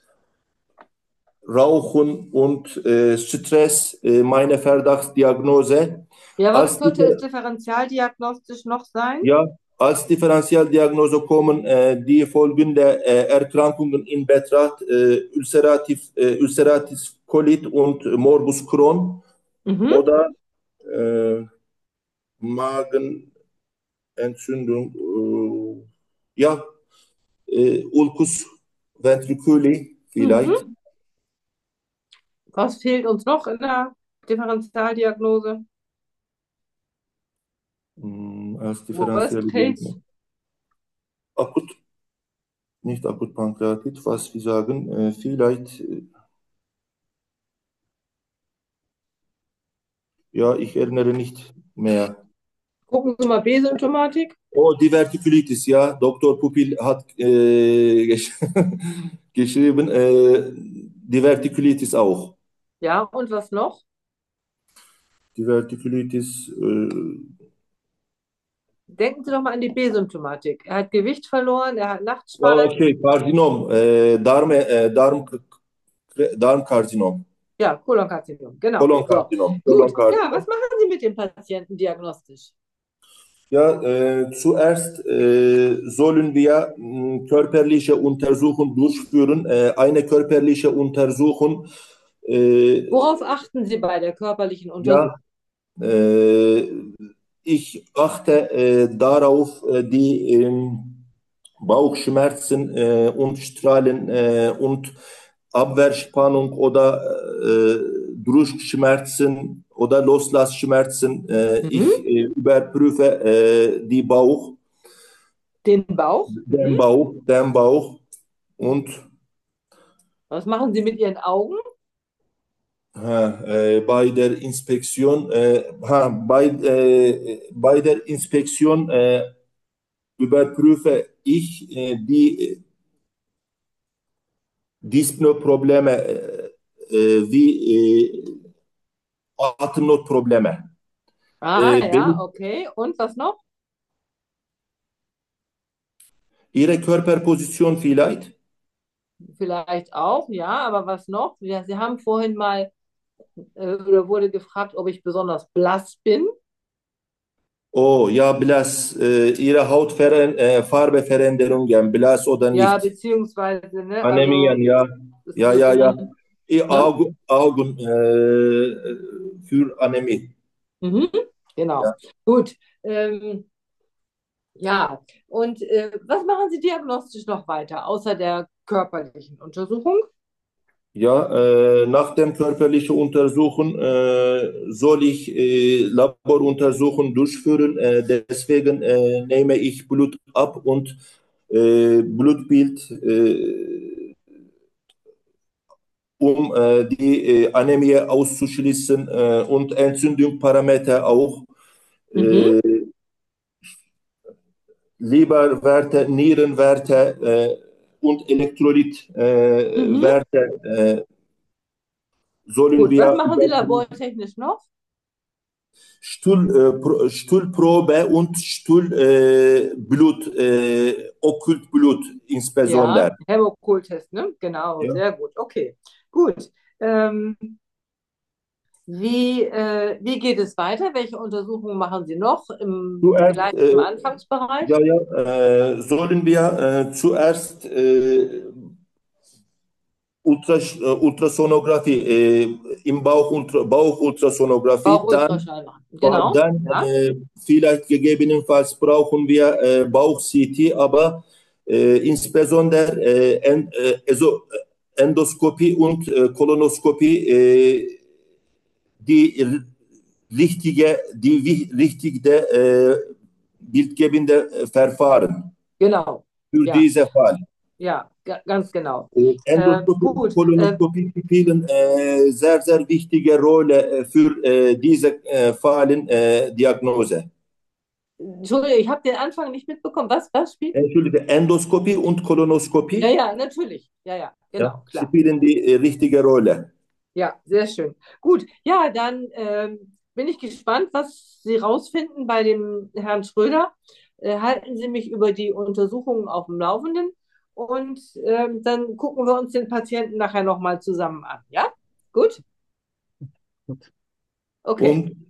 Rauchen und äh, Stress, äh, meine Verdachtsdiagnose. Ja, was Als, könnte es Differ differentialdiagnostisch noch sein? ja, als Differentialdiagnose kommen äh, die folgenden äh, Erkrankungen in Betracht: äh, ulcerativ, äh, ulcerativ Kolit und Morbus Crohn Mhm. oder äh, Magenentzündung, äh, ja, äh, Ulcus ventriculi vielleicht. Mhm. Was fehlt uns noch in der Differentialdiagnose? Hm, als Worst differenzielle case? Diagnose. Akut, nicht akut Pankreatit, was wir sagen, äh, vielleicht, äh, ja, ich erinnere nicht mehr. Gucken Sie mal B-Symptomatik. Oh, Divertikulitis, ja, Doktor Pupil hat äh, gesch geschrieben, äh, Divertikulitis auch. Ja, und was noch? Divertikulitis, äh, Denken Sie doch mal an die B-Symptomatik. Er hat Gewicht verloren, er hat oh, Nachtschweiß. okay, Karzinom, äh, Darm, äh, Darm, Darmkarzinom, Ja, Kolonkarzinom, genau. So, Kolonkarzinom, gut. Ja, Kolonkarzinom. was machen Sie mit dem Patienten diagnostisch? Ja, äh, zuerst äh, sollen wir mh, körperliche Untersuchung durchführen. Äh, eine körperliche Untersuchung, äh, Worauf achten Sie bei der körperlichen ja, Untersuchung? äh, ich achte äh, darauf, äh, die ähm, Bauchschmerzen äh, und Strahlen äh, und Abwehrspannung oder äh, Brustschmerzen oder Loslassschmerzen. Äh, ich Mhm. äh, überprüfe äh, die Bauch, Den Bauch. den Mhm. Bauch, den Bauch und Was machen Sie mit Ihren Augen? Ha, äh, bei der Inspektion, äh, ha, bei, äh, bei der Inspektion äh, überprüfe ich äh, die Dyspnoe-Probleme äh, äh, wie äh, Atemnotprobleme. Ah, Äh, ja, benim- okay. Und was noch? Ihre Körperposition vielleicht? Vielleicht auch, ja, aber was noch? Ja, Sie haben vorhin mal, äh, oder wurde gefragt, ob ich besonders blass bin. Oh, ja, blass. Äh, Ihre Hautfarbeveränderungen, blass oder Ja, nicht? beziehungsweise, ne, Anemien, also ja. es Ja, ist ja, ja. eine, Die ne? Augen, Augen äh, für Anämie. Mhm, Ja. genau. Gut. Ähm, ja, und äh, was machen Sie diagnostisch noch weiter, außer der körperlichen Untersuchung? Ja, äh, nach dem körperlichen Untersuchen äh, soll ich äh, Laboruntersuchungen durchführen. Äh, deswegen äh, nehme ich Blut ab und äh, Blutbild, äh, um äh, die äh, Anämie auszuschließen äh, und Entzündungsparameter auch. Mhm, Äh, Leberwerte, Nierenwerte äh, und mhm. Elektrolytwerte äh, sollen Gut, was wir machen Sie überprüfen. labortechnisch noch? Stuhl, äh, Pro- Stuhlprobe und Stuhlblut, äh, Blut, äh, Okkultblut Ja, insbesondere. Hämokultest, ne? Genau, Ja. sehr gut. Okay, gut. Ähm, wie, äh, wie geht es weiter? Welche Untersuchungen machen Sie noch im Zuerst, gleichen äh, Anfangsbereich? ja, ja, äh, sollen wir äh, zuerst äh, Ultras äh, Ultrasonographie, äh, im Bauch, Ultra, Bauchultrasonographie, dann, Bauchultraschall machen. Genau. dann Ja. äh, vielleicht gegebenenfalls brauchen wir äh, Bauch-C T, aber äh, insbesondere äh, en, äh, also Endoskopie und äh, Kolonoskopie, äh, die richtige, die wi- richtige äh, bildgebende äh, Verfahren Genau. für Ja, diesen Fall. ja, ga- ganz genau. Äh, Äh, Endoskopie und gut. Äh, Kolonoskopie spielen äh, sehr, sehr wichtige Rolle äh, für äh, diese äh, Fallen äh, Diagnose. Entschuldige, ich habe den Anfang nicht mitbekommen. Was, was spielt? Entschuldige, Endoskopie und Ja, Kolonoskopie, ja, natürlich. Ja, ja, ja, genau, klar. spielen die äh, richtige Rolle. Ja, sehr schön. Gut, ja, dann ähm, bin ich gespannt, was Sie rausfinden bei dem Herrn Schröder. Äh, halten Sie mich über die Untersuchungen auf dem Laufenden und ähm, dann gucken wir uns den Patienten nachher nochmal zusammen an. Ja? Gut? Gut. Okay. Und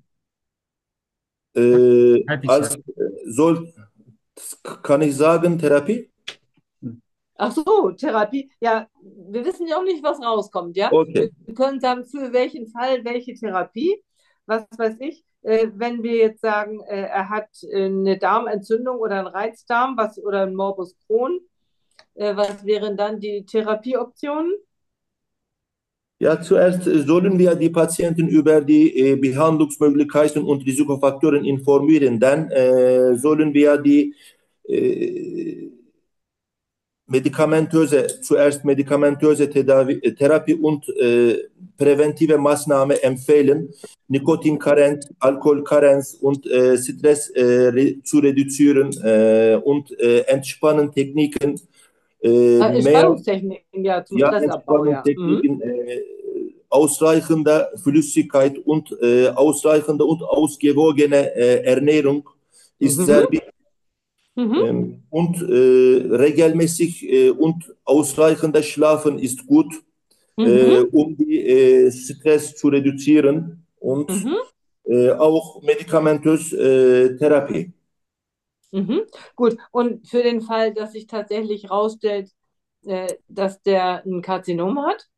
äh, Halte ich als ja. äh, soll, kann ich sagen, Therapie? Hm. Ach so, Therapie. Ja, wir wissen ja auch nicht, was rauskommt, ja? Okay. Wir können sagen, für welchen Fall welche Therapie. Was weiß ich, äh, wenn wir jetzt sagen, äh, er hat äh, eine Darmentzündung oder einen Reizdarm, was, oder ein Morbus Crohn, äh, was wären dann die Therapieoptionen? Ja, zuerst äh, sollen wir die Patienten über die äh, Behandlungsmöglichkeiten und Risikofaktoren informieren. Dann äh, sollen wir die äh, medikamentöse, zuerst medikamentöse Tedavi, äh, Therapie und äh, präventive Maßnahmen empfehlen. Nikotinkarenz, Alkoholkarenz und äh, Stress äh, re zu reduzieren äh, und äh, Entspannungstechniken, äh, Äh, mehr Entspannungstechniken, ja, zum ja, Stressabbau, ja. Mhm. Entspannungstechniken, äh, ausreichende Flüssigkeit und äh, ausreichende und ausgewogene äh, Ernährung ist Mhm. sehr wichtig. Mhm. Ähm, und äh, regelmäßig äh, und ausreichender Schlafen ist gut, äh, Mhm. um die äh, Stress zu reduzieren und Mhm. äh, auch medikamentös äh, Therapie. Mhm. Gut, und für den Fall, dass sich tatsächlich herausstellt, äh, dass der ein Karzinom hat?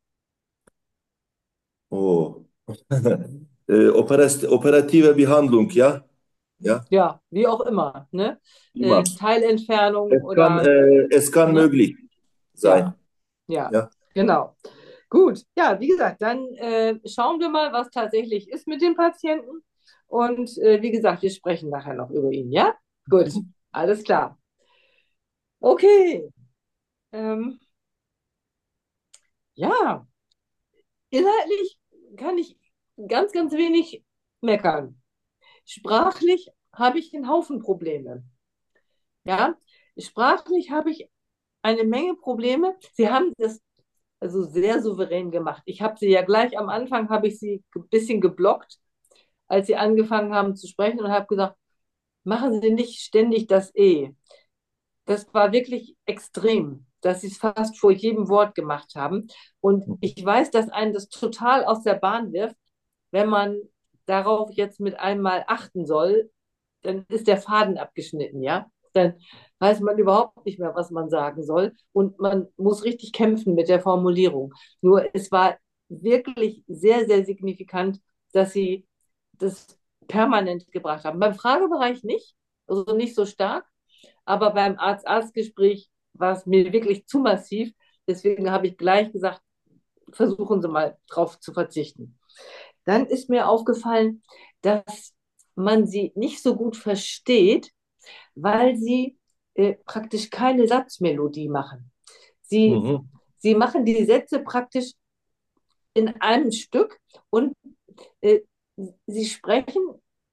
Oh. äh, operas- operative Behandlung, ja, ja, Ja, wie auch immer, ne? immer. Äh, Teilentfernung Es kann, oder, äh, es kann ne? möglich sein. Ja, ja, Ja. genau. Gut, ja, wie gesagt, dann äh, schauen wir mal, was tatsächlich ist mit dem Patienten. Und äh, wie gesagt, wir sprechen nachher noch über ihn, ja? Gut, alles klar. Okay, ähm, ja, inhaltlich kann ich ganz, ganz wenig meckern. Sprachlich habe ich einen Haufen Probleme. Ja, sprachlich habe ich eine Menge Probleme. Sie haben das also sehr souverän gemacht. Ich habe sie ja gleich am Anfang, habe ich sie ein bisschen geblockt, als sie angefangen haben zu sprechen und habe gesagt, machen Sie nicht ständig das E. Das war wirklich extrem, dass sie es fast vor jedem Wort gemacht haben. Und ich weiß, dass einen das total aus der Bahn wirft, wenn man darauf jetzt mit einmal achten soll, dann ist der Faden abgeschnitten, ja. Dann weiß man überhaupt nicht mehr, was man sagen soll. Und man muss richtig kämpfen mit der Formulierung. Nur es war wirklich sehr, sehr signifikant, dass sie das permanent gebracht haben. Beim Fragebereich nicht, also nicht so stark, aber beim Arzt-Arzt-Gespräch war es mir wirklich zu massiv. Deswegen habe ich gleich gesagt, versuchen Sie mal drauf zu verzichten. Dann ist mir aufgefallen, dass man sie nicht so gut versteht, weil sie äh, praktisch keine Satzmelodie machen. Sie, Mhm. sie machen die Sätze praktisch in einem Stück und äh, sie sprechen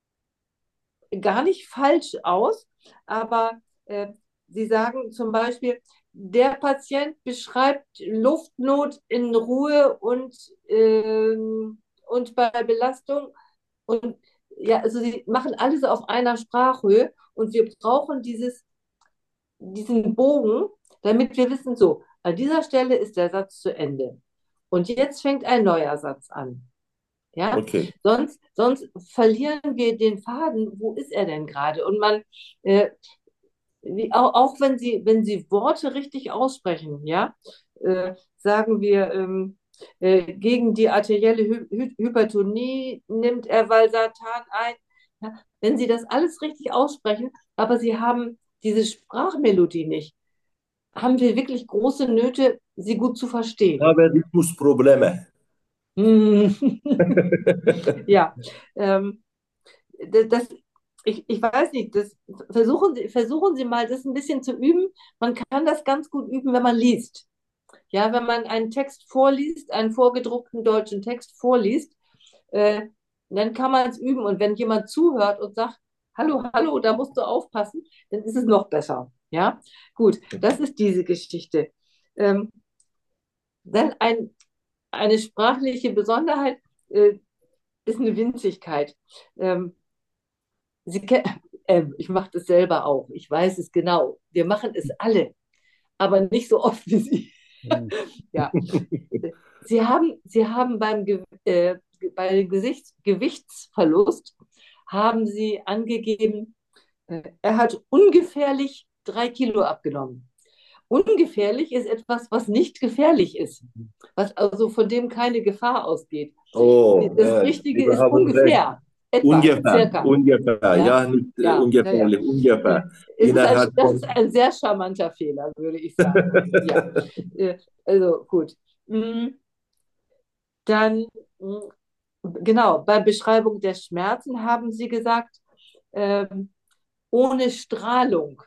gar nicht falsch aus, aber äh, sie sagen zum Beispiel, der Patient beschreibt Luftnot in Ruhe und, ähm, und bei Belastung. Und ja, also sie machen alles auf einer Sprachhöhe und wir brauchen dieses, diesen Bogen, damit wir wissen, so, an dieser Stelle ist der Satz zu Ende. Und jetzt fängt ein neuer Satz an. Ja, Okay. sonst, sonst verlieren wir den Faden. Wo ist er denn gerade? Und man, äh, wie, auch, auch wenn Sie, wenn Sie Worte richtig aussprechen, ja, äh, sagen wir, ähm, äh, gegen die arterielle Hy Hy Hypertonie nimmt er Valsartan ein. Ja, wenn Sie das alles richtig aussprechen, aber Sie haben diese Sprachmelodie nicht, haben wir wirklich große Nöte, sie gut zu Ich verstehen. habe Rhythmusprobleme. Hm. Ja, ähm, das, ich, ich weiß nicht, das, versuchen Sie, versuchen Sie mal, das ein bisschen zu üben. Man kann das ganz gut üben, wenn man liest. Ja, wenn man einen Text vorliest, einen vorgedruckten deutschen Text vorliest, äh, dann kann man es üben. Und wenn jemand zuhört und sagt, hallo, hallo, da musst du aufpassen, dann ist es noch besser. Ja, gut, das ist diese Geschichte. Ähm, dann ein, eine sprachliche Besonderheit äh, ist eine Winzigkeit. Ähm, Sie, äh, ich mache das selber auch. Ich weiß es genau. Wir machen es alle, aber nicht so oft wie Sie. Mhm. Ja. Sie haben, Sie haben beim Ge äh, bei dem Gesichts Gewichtsverlust haben Sie angegeben, äh, er hat ungefährlich drei Kilo abgenommen. Ungefährlich ist etwas, was nicht gefährlich ist, was also von dem keine Gefahr ausgeht. Oh, Das ja, Richtige Sie ist haben recht. ungefähr, etwa, Ungefähr, circa. ungefähr, Ja, ja, nicht äh, ja, ja, ja. ungefährlich, ungefähr. Es ist ein, Innerhalb das ist von. ein sehr charmanter Fehler, würde ich sagen. Ja, äh, also gut. Mm, Dann, mm, genau, bei Beschreibung der Schmerzen haben Sie gesagt, ähm, ohne Strahlung.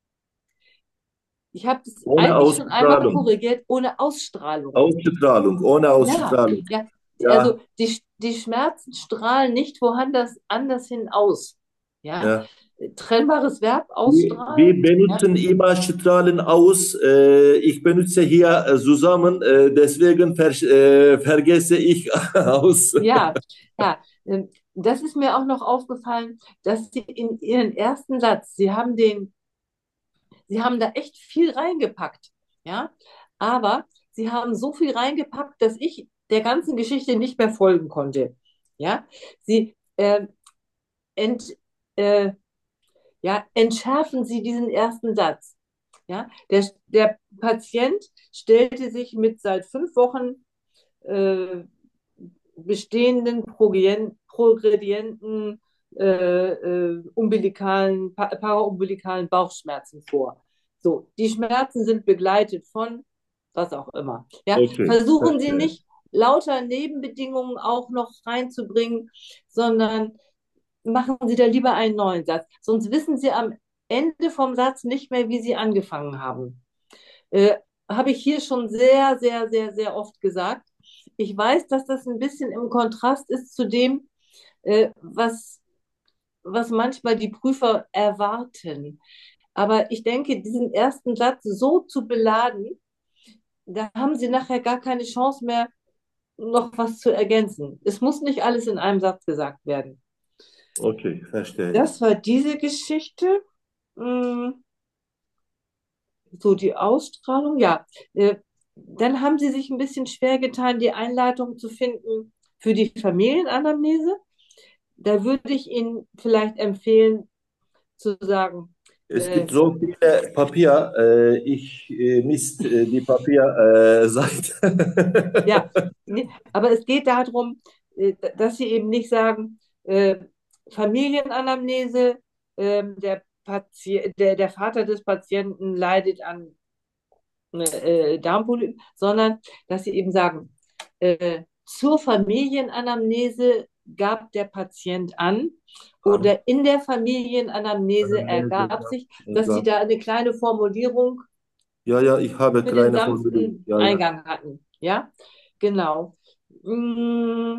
Ich habe das Ohne eigentlich schon einmal Ausstrahlung. korrigiert, ohne Ausstrahlung. Ausstrahlung, ohne Ja, Ausstrahlung. ja. Ja, Also die, die Schmerzen strahlen nicht woanders anders hin aus. Ja, ja. trennbares Verb, Wir, wir ausstrahlen. Ja, benutzen immer Strahlen aus. Äh, ich benutze hier äh, zusammen, äh, deswegen ver äh, vergesse ich aus. ja, ja. Ähm, Das ist mir auch noch aufgefallen, dass Sie in Ihren ersten Satz, Sie haben den, Sie haben da echt viel reingepackt. Ja, aber Sie haben so viel reingepackt, dass ich der ganzen Geschichte nicht mehr folgen konnte. Ja, Sie äh, ent, äh, ja, entschärfen Sie diesen ersten Satz. Ja, der, der Patient stellte sich mit seit fünf Wochen äh, bestehenden Progredien, progredienten äh, äh, umbilikalen, pa paraumbilikalen Bauchschmerzen vor. So, die Schmerzen sind begleitet von was auch immer. Ja, Okay, versuchen Sie verstehe. nicht lauter Nebenbedingungen auch noch reinzubringen, sondern machen Sie da lieber einen neuen Satz. Sonst wissen Sie am Ende vom Satz nicht mehr, wie Sie angefangen haben. Äh, Habe ich hier schon sehr, sehr, sehr, sehr oft gesagt. ich weiß, dass das ein bisschen im Kontrast ist zu dem, äh, was, was manchmal die Prüfer erwarten. Aber ich denke, diesen ersten Satz so zu beladen, da haben sie nachher gar keine Chance mehr, noch was zu ergänzen. Es muss nicht alles in einem Satz gesagt werden. Okay, verstehe. Das war diese Geschichte. Mm, So, die Ausstrahlung, ja. Äh, Dann haben sie sich ein bisschen schwer getan, die Einleitung zu finden für die Familienanamnese. Da würde ich Ihnen vielleicht empfehlen, zu sagen, Es äh, gibt so viele Papier, äh, ich äh, misst äh, die Papierseite. ja, nee, aber es geht darum, äh, dass Sie eben nicht sagen, äh, Familienanamnese, ähm, der Patient, der, der Vater des Patienten leidet an äh, Darmpolypen, sondern dass sie eben sagen, äh, zur Familienanamnese gab der Patient an oder in der Familienanamnese ergab sich, dass sie da eine kleine Formulierung Ja, ja, ich habe für den kleine Formulierung. sanften Ja, ja. Eingang hatten. Ja, genau. Mm,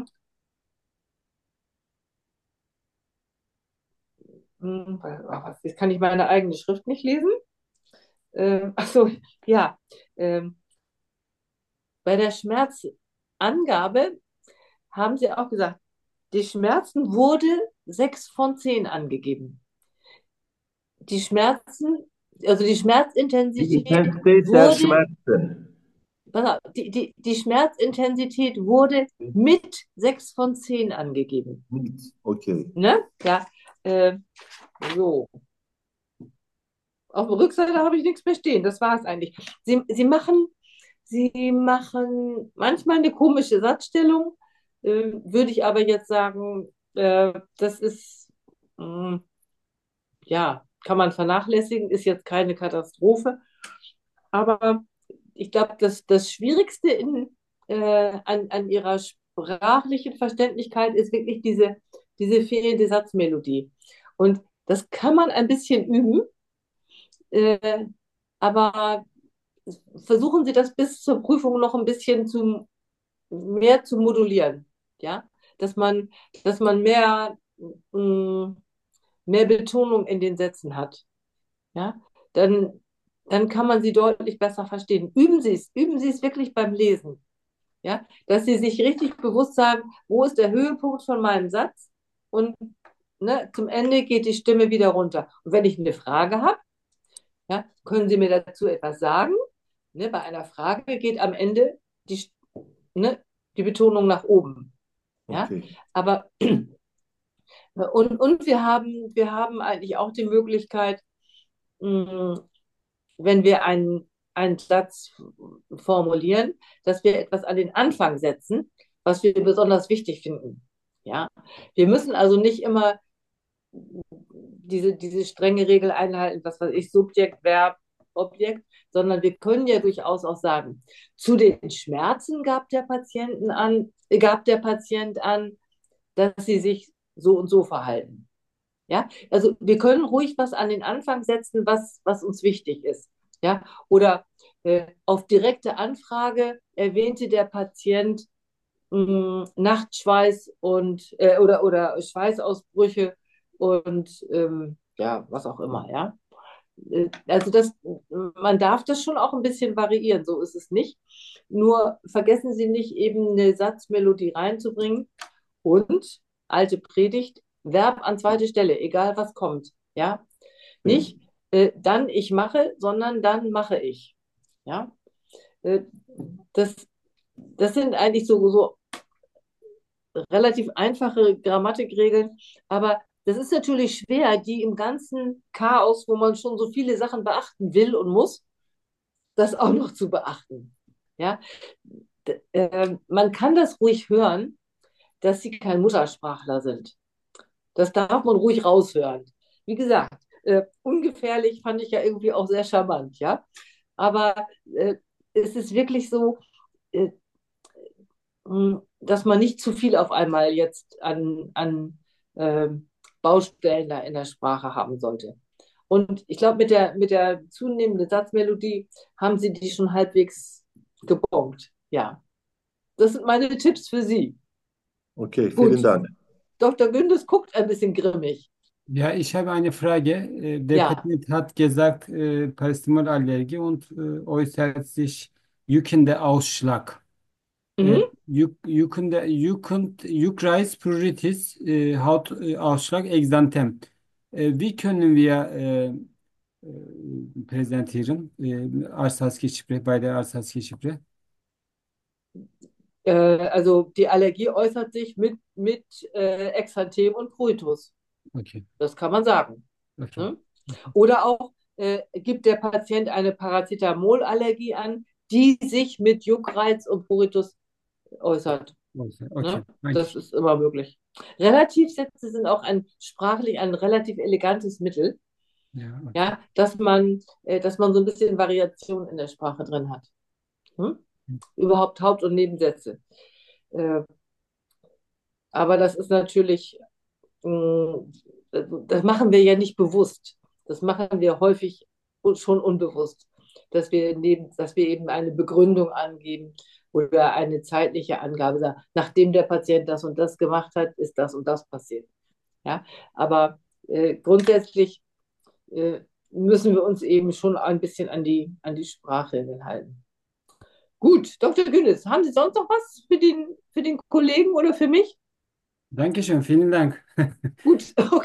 mm, was, jetzt kann ich meine eigene Schrift nicht lesen. Ähm, ach so, ja. Ähm, bei der Schmerzangabe haben sie auch gesagt, die Schmerzen wurde sechs von zehn angegeben. Die Schmerzen, also die Die Schmerzintensität Intensität der wurde, Schmerzen. pass auf, die, die, die Schmerzintensität wurde mit sechs von zehn angegeben. Okay. Ne? Ja, äh, so. Auf der Rückseite habe ich nichts mehr stehen. Das war es eigentlich. Sie, sie machen, sie machen manchmal eine komische Satzstellung, äh, würde ich aber jetzt sagen, äh, das ist, mh, ja, kann man vernachlässigen, ist jetzt keine Katastrophe. Aber ich glaube, das, das Schwierigste in, äh, an, an ihrer sprachlichen Verständlichkeit ist wirklich diese, diese fehlende Satzmelodie. Und das kann man ein bisschen üben, äh, aber versuchen Sie das bis zur Prüfung noch ein bisschen zu, mehr zu modulieren. Ja, dass man, dass man mehr, mh, mehr Betonung in den Sätzen hat. Ja, dann, dann kann man sie deutlich besser verstehen. Üben Sie es, üben Sie es wirklich beim Lesen. Ja, dass Sie sich richtig bewusst sagen, wo ist der Höhepunkt von meinem Satz und ne, zum Ende geht die Stimme wieder runter. Und wenn ich eine Frage habe, ja, können Sie mir dazu etwas sagen? Ne, bei einer Frage geht am Ende die, ne, die Betonung nach oben. Ja, Okay. aber und, und wir haben, wir haben eigentlich auch die Möglichkeit, mh, wenn wir einen, einen Satz formulieren, dass wir etwas an den Anfang setzen, was wir besonders wichtig finden. Ja? Wir müssen also nicht immer diese, diese strenge Regel einhalten, was weiß ich, Subjekt, Verb, Objekt, sondern wir können ja durchaus auch sagen, zu den Schmerzen gab der Patienten an, gab der Patient an, dass sie sich so und so verhalten. Ja, also wir können ruhig was an den Anfang setzen, was, was uns wichtig ist. Ja, oder äh, auf direkte Anfrage erwähnte der Patient mh, Nachtschweiß und äh, oder, oder Schweißausbrüche und ähm, ja, was auch immer, ja. Äh, Also das, man darf das schon auch ein bisschen variieren, so ist es nicht. Nur vergessen Sie nicht, eben eine Satzmelodie reinzubringen und alte Predigt, Verb an zweite Stelle, egal was kommt. Ja, nicht äh, dann ich mache, sondern dann mache ich. Ja, äh, das, das sind eigentlich so, so relativ einfache Grammatikregeln, aber das ist natürlich schwer, die im ganzen Chaos, wo man schon so viele Sachen beachten will und muss, das auch noch zu beachten. Ja, D äh, man kann das ruhig hören, dass sie kein Muttersprachler sind. Das darf man ruhig raushören. Wie gesagt, äh, ungefährlich fand ich ja irgendwie auch sehr charmant, ja. Aber äh, es ist wirklich so, äh, dass man nicht zu viel auf einmal jetzt an, an äh, Baustellen da in der Sprache haben sollte. Und ich glaube, mit der, mit der zunehmenden Satzmelodie haben sie die schon halbwegs gebongt, ja. Das sind meine Tipps für Sie. Okay, vielen Gut. Dank. Doktor Gündes guckt ein bisschen grimmig. Ja, ich habe eine Frage. Äh, Der Ja. Patient hat gesagt, äh, Paracetamol-Allergie und äh, äußert sich juckender Ausschlag. Äh, Mhm. Yuk, juckende, juckend, Juckreiz, Pruritus, äh, Hautausschlag, Exanthem. Äh, wie können wir äh, äh, präsentieren äh, Arz-Haskie-Spree, bei der Arz-Haskie-Spree? Äh, also die Allergie äußert sich mit, mit äh, Exanthem und Pruritus. Okay, Das kann man sagen. okay. Ne? Oder auch äh, gibt der Patient eine Paracetamolallergie an, die sich mit Juckreiz und Pruritus äußert. Okay, Ne? danke. Das ist immer möglich. Relativsätze sind auch ein sprachlich ein relativ elegantes Mittel, Ja, okay. ja, dass man, äh, dass man so ein bisschen Variation in der Sprache drin hat. Hm? Überhaupt Haupt- und Nebensätze. Äh, aber das ist natürlich, mh, das machen wir ja nicht bewusst. Das machen wir häufig schon unbewusst, dass wir, neben, dass wir eben eine Begründung angeben oder eine zeitliche Angabe sagen, nachdem der Patient das und das gemacht hat, ist das und das passiert. Ja? Aber äh, grundsätzlich äh, müssen wir uns eben schon ein bisschen an die, an die Sprachregeln halten. Gut, Doktor Günis, haben Sie sonst noch was für den, für den Kollegen oder für mich? Dankeschön, vielen Dank. Gut, okay.